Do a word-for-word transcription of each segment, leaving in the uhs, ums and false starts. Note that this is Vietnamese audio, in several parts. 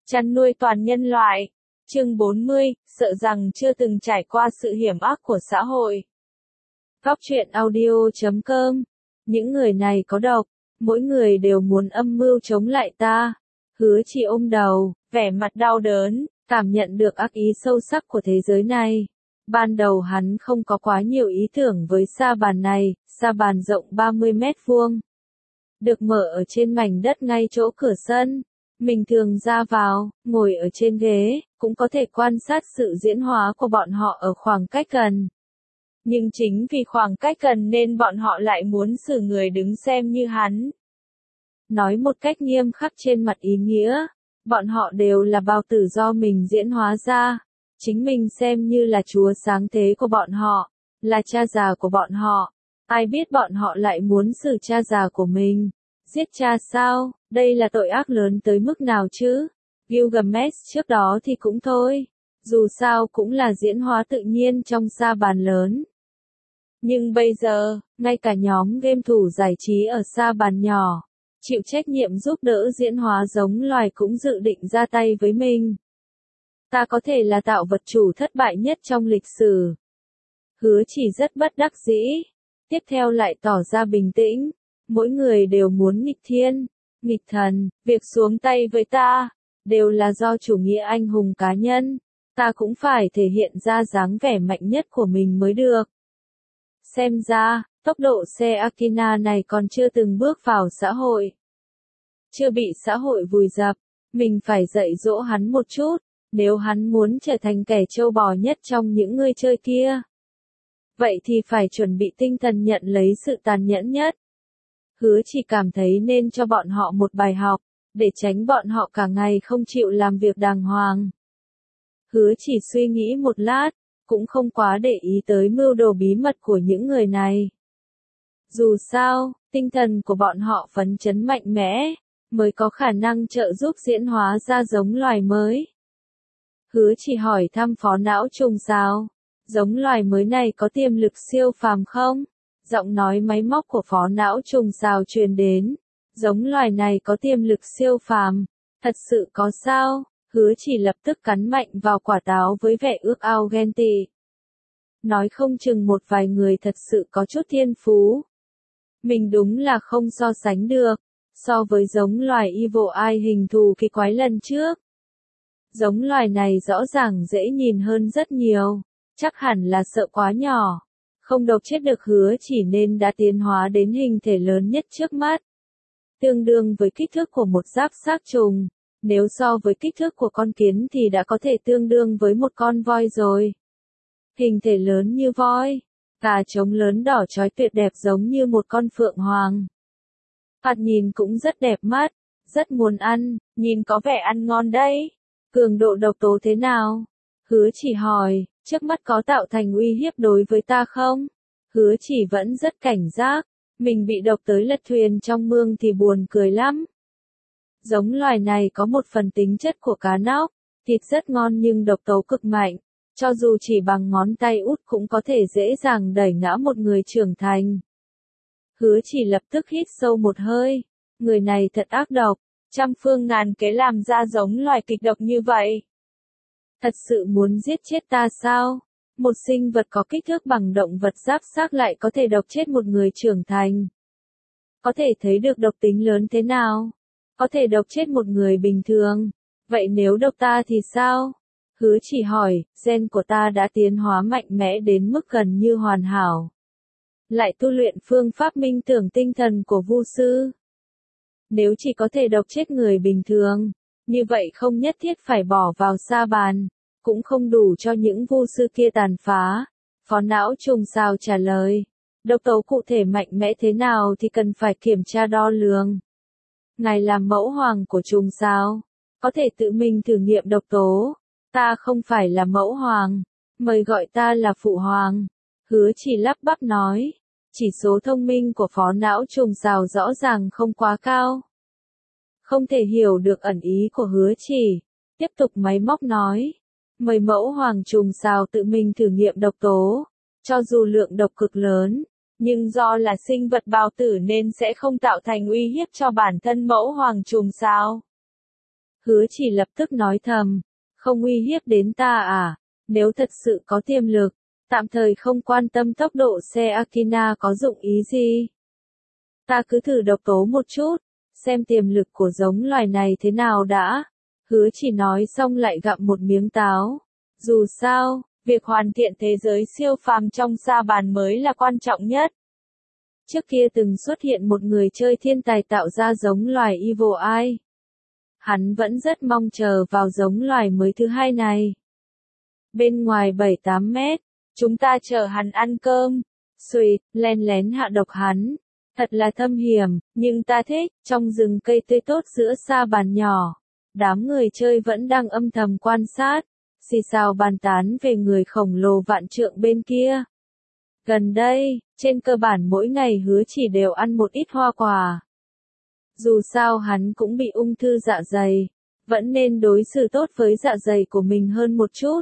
Chăn nuôi toàn nhân loại. Chương bốn mươi, sợ rằng chưa từng trải qua sự hiểm ác của xã hội. Góc truyện audio chấm com. Những người này có độc, mỗi người đều muốn âm mưu chống lại ta. Hứa Chỉ ôm đầu, vẻ mặt đau đớn, cảm nhận được ác ý sâu sắc của thế giới này. Ban đầu hắn không có quá nhiều ý tưởng với sa bàn này, sa bàn rộng ba mươi mét vuông. Được mở ở trên mảnh đất ngay chỗ cửa sân. Mình thường ra vào, ngồi ở trên ghế, cũng có thể quan sát sự diễn hóa của bọn họ ở khoảng cách gần. Nhưng chính vì khoảng cách gần nên bọn họ lại muốn xử người đứng xem như hắn. Nói một cách nghiêm khắc trên mặt ý nghĩa, bọn họ đều là bao tử do mình diễn hóa ra. Chính mình xem như là chúa sáng thế của bọn họ, là cha già của bọn họ. Ai biết bọn họ lại muốn xử cha già của mình. Giết cha sao, đây là tội ác lớn tới mức nào chứ? Gilgamesh trước đó thì cũng thôi. Dù sao cũng là diễn hóa tự nhiên trong sa bàn lớn. Nhưng bây giờ, ngay cả nhóm game thủ giải trí ở sa bàn nhỏ, chịu trách nhiệm giúp đỡ diễn hóa giống loài cũng dự định ra tay với mình. Ta có thể là tạo vật chủ thất bại nhất trong lịch sử. Hứa Chỉ rất bất đắc dĩ. Tiếp theo lại tỏ ra bình tĩnh. Mỗi người đều muốn nghịch thiên, nghịch thần, việc xuống tay với ta, đều là do chủ nghĩa anh hùng cá nhân. Ta cũng phải thể hiện ra dáng vẻ mạnh nhất của mình mới được. Xem ra, tốc độ xe Akina này còn chưa từng bước vào xã hội. Chưa bị xã hội vùi dập, mình phải dạy dỗ hắn một chút, nếu hắn muốn trở thành kẻ trâu bò nhất trong những người chơi kia. Vậy thì phải chuẩn bị tinh thần nhận lấy sự tàn nhẫn nhất. Hứa Chỉ cảm thấy nên cho bọn họ một bài học, để tránh bọn họ cả ngày không chịu làm việc đàng hoàng. Hứa Chỉ suy nghĩ một lát, cũng không quá để ý tới mưu đồ bí mật của những người này. Dù sao, tinh thần của bọn họ phấn chấn mạnh mẽ, mới có khả năng trợ giúp diễn hóa ra giống loài mới. Hứa Chỉ hỏi thăm phó não trùng sao, giống loài mới này có tiềm lực siêu phàm không? Giọng nói máy móc của phó não trùng sao truyền đến. Giống loài này có tiềm lực siêu phàm. Thật sự có sao? Hứa Chỉ lập tức cắn mạnh vào quả táo với vẻ ước ao ghen tị. Nói không chừng một vài người thật sự có chút thiên phú. Mình đúng là không so sánh được. So với giống loài Evil Eye hình thù kỳ quái lần trước. Giống loài này rõ ràng dễ nhìn hơn rất nhiều. Chắc hẳn là sợ quá nhỏ. Không độc chết được Hứa Chỉ nên đã tiến hóa đến hình thể lớn nhất trước mắt. Tương đương với kích thước của một giáp xác trùng. Nếu so với kích thước của con kiến thì đã có thể tương đương với một con voi rồi. Hình thể lớn như voi. Cà trống lớn đỏ chói tuyệt đẹp giống như một con phượng hoàng. Hạt nhìn cũng rất đẹp mắt. Rất muốn ăn, nhìn có vẻ ăn ngon đấy. Cường độ độc tố thế nào? Hứa Chỉ hỏi. Trước mắt có tạo thành uy hiếp đối với ta không? Hứa Chỉ vẫn rất cảnh giác. Mình bị độc tới lật thuyền trong mương thì buồn cười lắm. Giống loài này có một phần tính chất của cá nóc. Thịt rất ngon nhưng độc tố cực mạnh. Cho dù chỉ bằng ngón tay út cũng có thể dễ dàng đẩy ngã một người trưởng thành. Hứa Chỉ lập tức hít sâu một hơi. Người này thật ác độc. Trăm phương ngàn kế làm ra giống loài kịch độc như vậy. Thật sự muốn giết chết ta sao? Một sinh vật có kích thước bằng động vật giáp xác lại có thể độc chết một người trưởng thành. Có thể thấy được độc tính lớn thế nào? Có thể độc chết một người bình thường. Vậy nếu độc ta thì sao? Hứa Chỉ hỏi, gen của ta đã tiến hóa mạnh mẽ đến mức gần như hoàn hảo. Lại tu luyện phương pháp minh tưởng tinh thần của vu sư. Nếu chỉ có thể độc chết người bình thường, như vậy không nhất thiết phải bỏ vào sa bàn, cũng không đủ cho những vu sư kia tàn phá. Phó não trùng sao trả lời, độc tố cụ thể mạnh mẽ thế nào thì cần phải kiểm tra đo lường. Ngài làm mẫu hoàng của trùng sao, có thể tự mình thử nghiệm độc tố. Ta không phải là mẫu hoàng, mời gọi ta là phụ hoàng. Hứa Chỉ lắp bắp nói, chỉ số thông minh của phó não trùng sao rõ ràng không quá cao. Không thể hiểu được ẩn ý của Hứa Chỉ. Tiếp tục máy móc nói. Mời mẫu hoàng trùng sao tự mình thử nghiệm độc tố. Cho dù lượng độc cực lớn. Nhưng do là sinh vật bào tử nên sẽ không tạo thành uy hiếp cho bản thân mẫu hoàng trùng sao. Hứa Chỉ lập tức nói thầm, không uy hiếp đến ta à, nếu thật sự có tiềm lực, tạm thời không quan tâm tốc độ xe Akina có dụng ý gì. Ta cứ thử độc tố một chút, xem tiềm lực của giống loài này thế nào đã. Hứa Chỉ nói xong lại gặm một miếng táo. Dù sao, việc hoàn thiện thế giới siêu phàm trong sa bàn mới là quan trọng nhất. Trước kia từng xuất hiện một người chơi thiên tài tạo ra giống loài Evil Eye. Hắn vẫn rất mong chờ vào giống loài mới thứ hai này. Bên ngoài bảy tám mét, chúng ta chờ hắn ăn cơm. Sweet, len lén hạ độc hắn. Thật là thâm hiểm, nhưng ta thích, trong rừng cây tươi tốt giữa sa bàn nhỏ. Đám người chơi vẫn đang âm thầm quan sát, xì xào bàn tán về người khổng lồ vạn trượng bên kia. Gần đây, trên cơ bản mỗi ngày Hứa Chỉ đều ăn một ít hoa quả. Dù sao hắn cũng bị ung thư dạ dày, vẫn nên đối xử tốt với dạ dày của mình hơn một chút.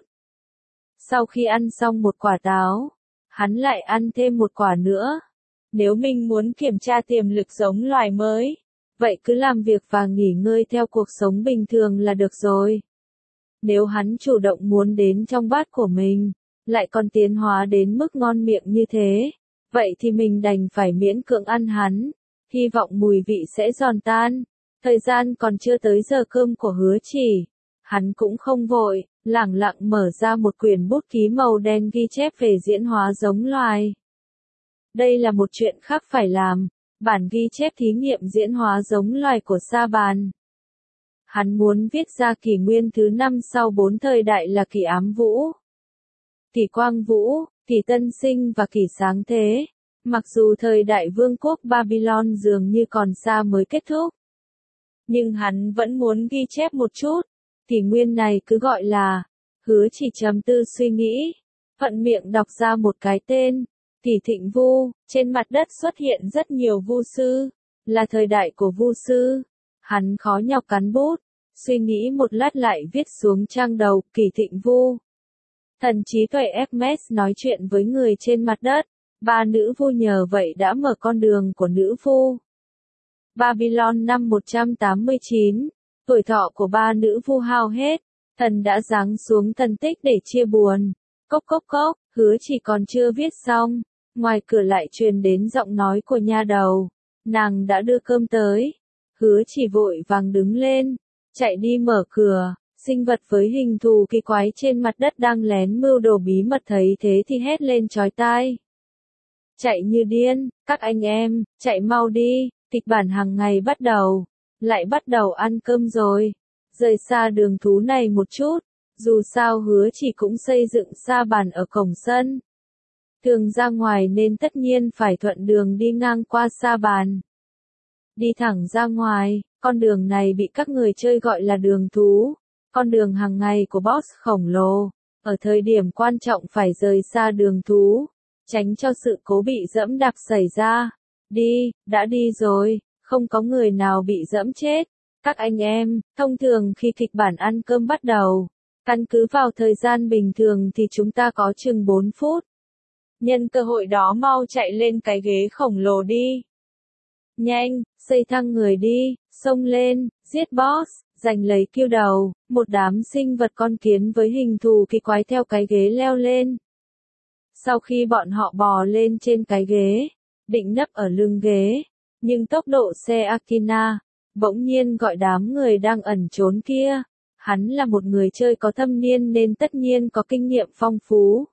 Sau khi ăn xong một quả táo, hắn lại ăn thêm một quả nữa. Nếu mình muốn kiểm tra tiềm lực giống loài mới, vậy cứ làm việc và nghỉ ngơi theo cuộc sống bình thường là được rồi. Nếu hắn chủ động muốn đến trong bát của mình, lại còn tiến hóa đến mức ngon miệng như thế, vậy thì mình đành phải miễn cưỡng ăn hắn, hy vọng mùi vị sẽ giòn tan. Thời gian còn chưa tới giờ cơm của Hứa Chỉ, hắn cũng không vội, lẳng lặng mở ra một quyển bút ký màu đen ghi chép về diễn hóa giống loài. Đây là một chuyện khác phải làm, bản ghi chép thí nghiệm diễn hóa giống loài của sa bàn. Hắn muốn viết ra kỷ nguyên thứ năm sau bốn thời đại là kỷ ám vũ, kỷ quang vũ, kỷ tân sinh và kỷ sáng thế. Mặc dù thời đại vương quốc Babylon dường như còn xa mới kết thúc, nhưng hắn vẫn muốn ghi chép một chút. Kỷ nguyên này cứ gọi là, Hứa Chỉ trầm tư suy nghĩ, thuận miệng đọc ra một cái tên, kỷ thịnh vu. Trên mặt đất xuất hiện rất nhiều vu sư, là thời đại của vu sư. Hắn khó nhọc cắn bút, suy nghĩ một lát lại viết xuống trang đầu, kỷ thịnh vu. Thần trí tuệ Hermes nói chuyện với người trên mặt đất, ba nữ vu nhờ vậy đã mở con đường của nữ vu. Babylon năm một trăm tám mươi chín, tuổi thọ của ba nữ vu hao hết, thần đã giáng xuống thần tích để chia buồn. Cốc cốc cốc, Hứa Chỉ còn chưa viết xong, ngoài cửa lại truyền đến giọng nói của nha đầu, nàng đã đưa cơm tới. Hứa Chỉ vội vàng đứng lên, chạy đi mở cửa. Sinh vật với hình thù kỳ quái trên mặt đất đang lén mưu đồ bí mật thấy thế thì hét lên chói tai. Chạy như điên, các anh em, chạy mau đi, kịch bản hàng ngày bắt đầu, lại bắt đầu ăn cơm rồi. Rời xa đường thú này một chút, dù sao Hứa Chỉ cũng xây dựng sa bàn ở cổng sân. Thường ra ngoài nên tất nhiên phải thuận đường đi ngang qua sa bàn. Đi thẳng ra ngoài, con đường này bị các người chơi gọi là đường thú. Con đường hàng ngày của boss khổng lồ, ở thời điểm quan trọng phải rời xa đường thú, tránh cho sự cố bị dẫm đạp xảy ra. Đi, đã đi rồi, không có người nào bị dẫm chết. Các anh em, thông thường khi kịch bản ăn cơm bắt đầu, căn cứ vào thời gian bình thường thì chúng ta có chừng bốn phút. Nhân cơ hội đó mau chạy lên cái ghế khổng lồ đi. Nhanh, xây thăng người đi, xông lên, giết boss. Giành lấy kill đầu, một đám sinh vật con kiến với hình thù kỳ quái theo cái ghế leo lên. Sau khi bọn họ bò lên trên cái ghế, định nấp ở lưng ghế, nhưng tốc độ xe Akina, bỗng nhiên gọi đám người đang ẩn trốn kia. Hắn là một người chơi có thâm niên nên tất nhiên có kinh nghiệm phong phú.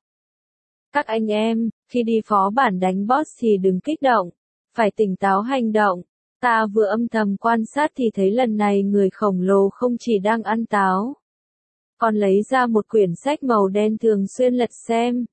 Các anh em, khi đi phó bản đánh boss thì đừng kích động, phải tỉnh táo hành động. Ta vừa âm thầm quan sát thì thấy lần này người khổng lồ không chỉ đang ăn táo, còn lấy ra một quyển sách màu đen thường xuyên lật xem.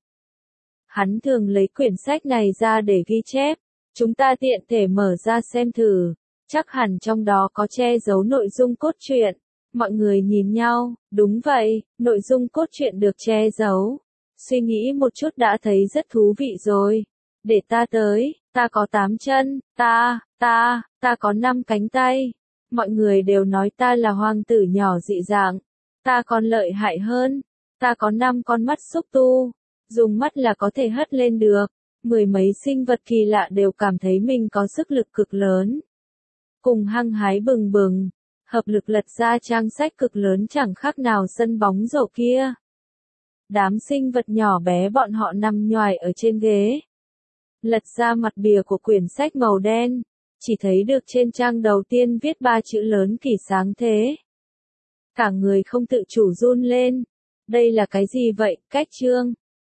Hắn thường lấy quyển sách này ra để ghi chép, chúng ta tiện thể mở ra xem thử, chắc hẳn trong đó có che giấu nội dung cốt truyện. Mọi người nhìn nhau, đúng vậy, nội dung cốt truyện được che giấu. Suy nghĩ một chút đã thấy rất thú vị rồi. Để ta tới, ta có tám chân, ta, ta, ta có năm cánh tay. Mọi người đều nói ta là hoàng tử nhỏ dị dạng. Ta còn lợi hại hơn, ta có năm con mắt xúc tu, dùng mắt là có thể hất lên được. Mười mấy sinh vật kỳ lạ đều cảm thấy mình có sức lực cực lớn. Cùng hăng hái bừng bừng, Hợp lực lật ra trang sách cực lớn chẳng khác nào sân bóng rổ kia. Đám sinh vật nhỏ bé bọn họ nằm nhoài ở trên ghế. Lật ra mặt bìa của quyển sách màu đen, chỉ thấy được trên trang đầu tiên viết ba chữ lớn kỳ sáng thế. Cả người không tự chủ run lên. Đây là cái gì vậy, cách chương?